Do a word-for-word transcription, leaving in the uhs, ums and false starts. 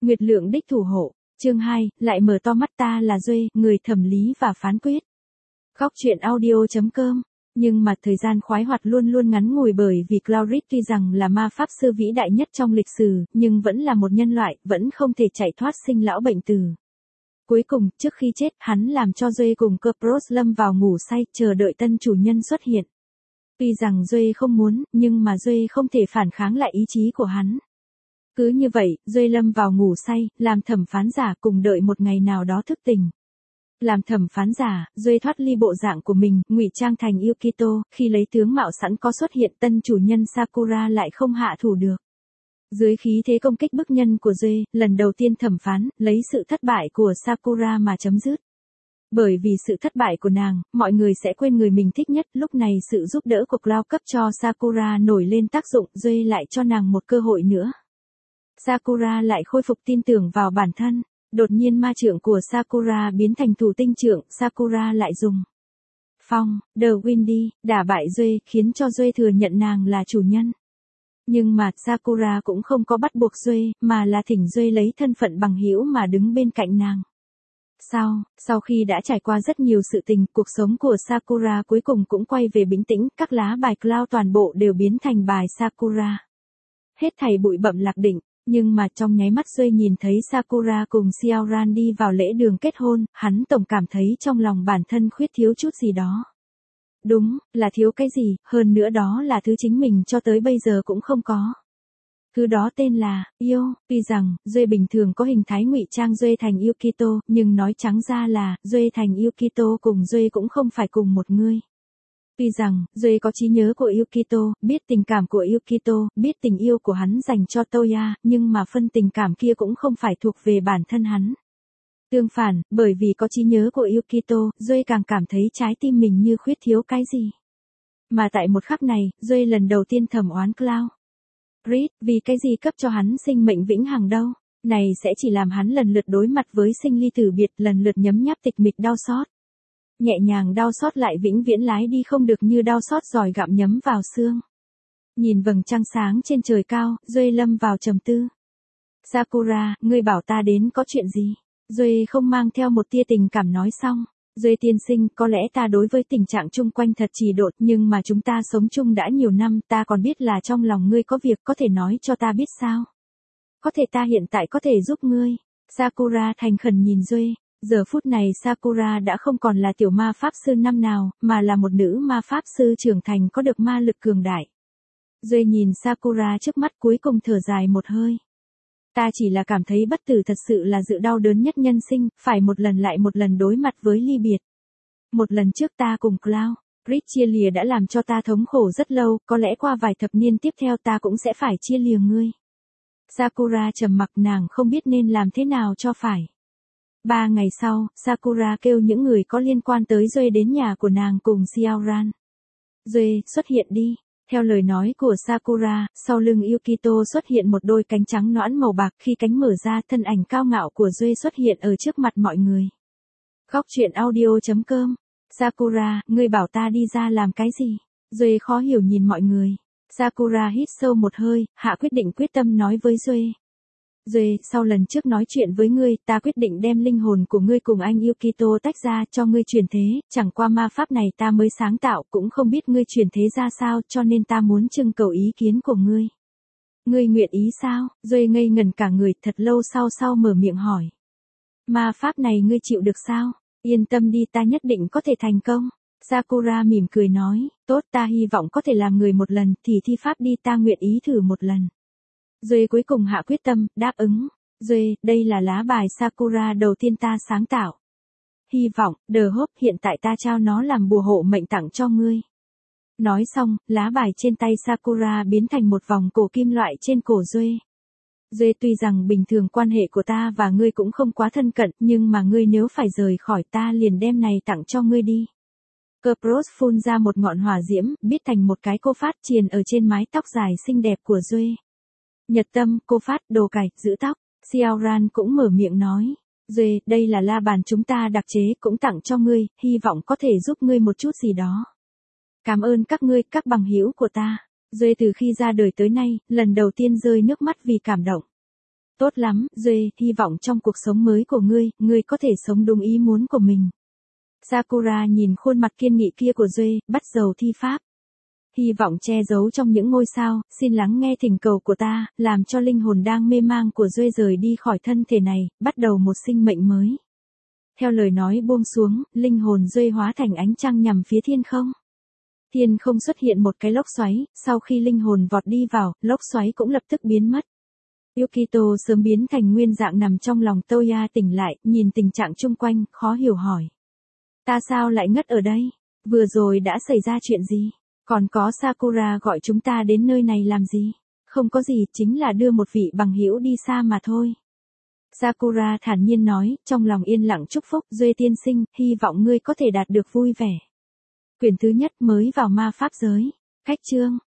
Nguyệt Lượng đích thủ hộ, chương hai, lại mở to mắt ta là Duê, người thẩm lý và phán quyết. Góc truyện audio chấm com. Nhưng mà thời gian khoái hoạt luôn luôn ngắn ngủi bởi vì Claurit tuy rằng là ma pháp sư vĩ đại nhất trong lịch sử, nhưng vẫn là một nhân loại, vẫn không thể chạy thoát sinh lão bệnh tử. Cuối cùng, trước khi chết, hắn làm cho Duê cùng Kerberos lâm vào ngủ say, chờ đợi tân chủ nhân xuất hiện. Tuy rằng Duê không muốn, nhưng mà Duê không thể phản kháng lại ý chí của hắn. Cứ như vậy, Duê lâm vào ngủ say, làm thẩm phán giả cùng đợi một ngày nào đó thức tỉnh. Làm thẩm phán giả, Duê thoát ly bộ dạng của mình, ngụy trang thành Yukito, khi lấy tướng mạo sẵn có xuất hiện tân chủ nhân Sakura lại không hạ thủ được. Dưới khí thế công kích bức nhân của Duê, lần đầu tiên thẩm phán, lấy sự thất bại của Sakura mà chấm dứt. Bởi vì sự thất bại của nàng, mọi người sẽ quên người mình thích nhất, lúc này sự giúp đỡ của Cloud cấp cho Sakura nổi lên tác dụng, Duê lại cho nàng một cơ hội nữa. Sakura lại khôi phục tin tưởng vào bản thân. Đột nhiên ma trượng của Sakura biến thành thủ tinh trượng, Sakura lại dùng phong, The Windy, đả bại Duê, khiến cho Duê thừa nhận nàng là chủ nhân. Nhưng mà Sakura cũng không có bắt buộc Duê, mà là thỉnh Duê lấy thân phận bằng hữu mà đứng bên cạnh nàng. Sau, sau khi đã trải qua rất nhiều sự tình, cuộc sống của Sakura cuối cùng cũng quay về bình tĩnh, các lá bài Cloud toàn bộ đều biến thành bài Sakura. Hết thảy bụi bặm lạc định. Nhưng mà trong nháy mắt Duê nhìn thấy Sakura cùng Xiaoran đi vào lễ đường kết hôn, hắn tổng cảm thấy trong lòng bản thân khuyết thiếu chút gì đó. Đúng, là thiếu cái gì, hơn nữa đó là thứ chính mình cho tới bây giờ cũng không có. Thứ đó tên là, yêu, tuy rằng, Duê bình thường có hình thái ngụy trang Duê thành Yukito, nhưng nói trắng ra là, Duê thành Yukito cùng Duê cũng không phải cùng một người. Tuy rằng, Duê có trí nhớ của Yukito, biết tình cảm của Yukito, biết tình yêu của hắn dành cho Toya, nhưng mà phân tình cảm kia cũng không phải thuộc về bản thân hắn. Tương phản, bởi vì có trí nhớ của Yukito, Duê càng cảm thấy trái tim mình như khuyết thiếu cái gì. Mà tại một khắc này, Duê lần đầu tiên thầm oán Cloud. Reed, vì cái gì cấp cho hắn sinh mệnh vĩnh hằng đâu, này sẽ chỉ làm hắn lần lượt đối mặt với sinh ly tử biệt, lần lượt nhấm nháp tịch mịch đau xót. Nhẹ nhàng đau xót lại vĩnh viễn lái đi không được như đau xót giỏi gặm nhấm vào xương. Nhìn vầng trăng sáng trên trời cao, Duê lâm vào trầm tư. Sakura, ngươi bảo ta đến có chuyện gì? Duê không mang theo một tia tình cảm nói xong. Duê tiên sinh, có lẽ ta đối với tình trạng chung quanh thật chỉ đột, nhưng mà chúng ta sống chung đã nhiều năm, ta còn biết là trong lòng ngươi có việc, có thể nói cho ta biết sao? Có thể ta hiện tại có thể giúp ngươi. Sakura thành khẩn nhìn Duê. Giờ phút này Sakura đã không còn là tiểu ma pháp sư năm nào, mà là một nữ ma pháp sư trưởng thành có được ma lực cường đại. Duê nhìn Sakura trước mắt cuối cùng thở dài một hơi. Ta chỉ là cảm thấy bất tử thật sự là sự đau đớn nhất nhân sinh, phải một lần lại một lần đối mặt với ly biệt. Một lần trước ta cùng Cloud, Reed chia lìa đã làm cho ta thống khổ rất lâu, có lẽ qua vài thập niên tiếp theo ta cũng sẽ phải chia lìa ngươi. Sakura trầm mặc, nàng không biết nên làm thế nào cho phải. Ba ngày sau, Sakura kêu những người có liên quan tới Duê đến nhà của nàng cùng Xiaoran. Duê, xuất hiện đi. Theo lời nói của Sakura, sau lưng Yukito xuất hiện một đôi cánh trắng nõn màu bạc, khi cánh mở ra thân ảnh cao ngạo của Duê xuất hiện ở trước mặt mọi người. Góc truyện audio chấm com. Sakura, ngươi bảo ta đi ra làm cái gì? Duê khó hiểu nhìn mọi người. Sakura hít sâu một hơi, hạ quyết định quyết tâm nói với Duê. Duê, sau lần trước nói chuyện với ngươi, ta quyết định đem linh hồn của ngươi cùng anh Yukito tách ra cho ngươi truyền thế, chẳng qua ma pháp này ta mới sáng tạo, cũng không biết ngươi truyền thế ra sao, cho nên ta muốn trưng cầu ý kiến của ngươi. Ngươi nguyện ý sao? Duê ngây ngẩn cả người, thật lâu sau sau mở miệng hỏi. Ma pháp này ngươi chịu được sao? Yên tâm đi, ta nhất định có thể thành công. Sakura mỉm cười nói, tốt, ta hy vọng có thể làm người một lần, thì thi pháp đi, ta nguyện ý thử một lần. Duê cuối cùng hạ quyết tâm, đáp ứng. Duê, đây là lá bài Sakura đầu tiên ta sáng tạo. Hy vọng, The Hope, hiện tại ta trao nó làm bùa hộ mệnh tặng cho ngươi. Nói xong, lá bài trên tay Sakura biến thành một vòng cổ kim loại trên cổ Duê. Duê, tuy rằng bình thường quan hệ của ta và ngươi cũng không quá thân cận, nhưng mà ngươi nếu phải rời khỏi ta liền đem này tặng cho ngươi đi. Kerberos phun ra một ngọn hỏa diễm, biết thành một cái cô phát triền ở trên mái tóc dài xinh đẹp của Duê. Nhật tâm, cô phát, đồ cải, giữ tóc. Xiaoran cũng mở miệng nói. Duê, đây là la bàn chúng ta đặc chế, cũng tặng cho ngươi, hy vọng có thể giúp ngươi một chút gì đó. Cảm ơn các ngươi, các bằng hữu của ta. Duê từ khi ra đời tới nay, lần đầu tiên rơi nước mắt vì cảm động. Tốt lắm, Duê, hy vọng trong cuộc sống mới của ngươi, ngươi có thể sống đúng ý muốn của mình. Sakura nhìn khuôn mặt kiên nghị kia của Duê, bắt đầu thi pháp. Hy vọng che giấu trong những ngôi sao, xin lắng nghe thỉnh cầu của ta, làm cho linh hồn đang mê mang của Duê rời đi khỏi thân thể này, bắt đầu một sinh mệnh mới. Theo lời nói buông xuống, linh hồn Duê hóa thành ánh trăng nhằm phía thiên không. Thiên không xuất hiện một cái lốc xoáy, sau khi linh hồn vọt đi vào, lốc xoáy cũng lập tức biến mất. Yukito sớm biến thành nguyên dạng nằm trong lòng Toya tỉnh lại, nhìn tình trạng chung quanh, khó hiểu hỏi. Ta sao lại ngất ở đây? Vừa rồi đã xảy ra chuyện gì? Còn có Sakura gọi chúng ta đến nơi này làm gì? Không có gì, chính là đưa một vị bằng hữu đi xa mà thôi. Sakura thản nhiên nói, trong lòng yên lặng chúc phúc, Duê tiên sinh, hy vọng ngươi có thể đạt được vui vẻ. Quyển thứ nhất mới vào ma pháp giới. Cách chương.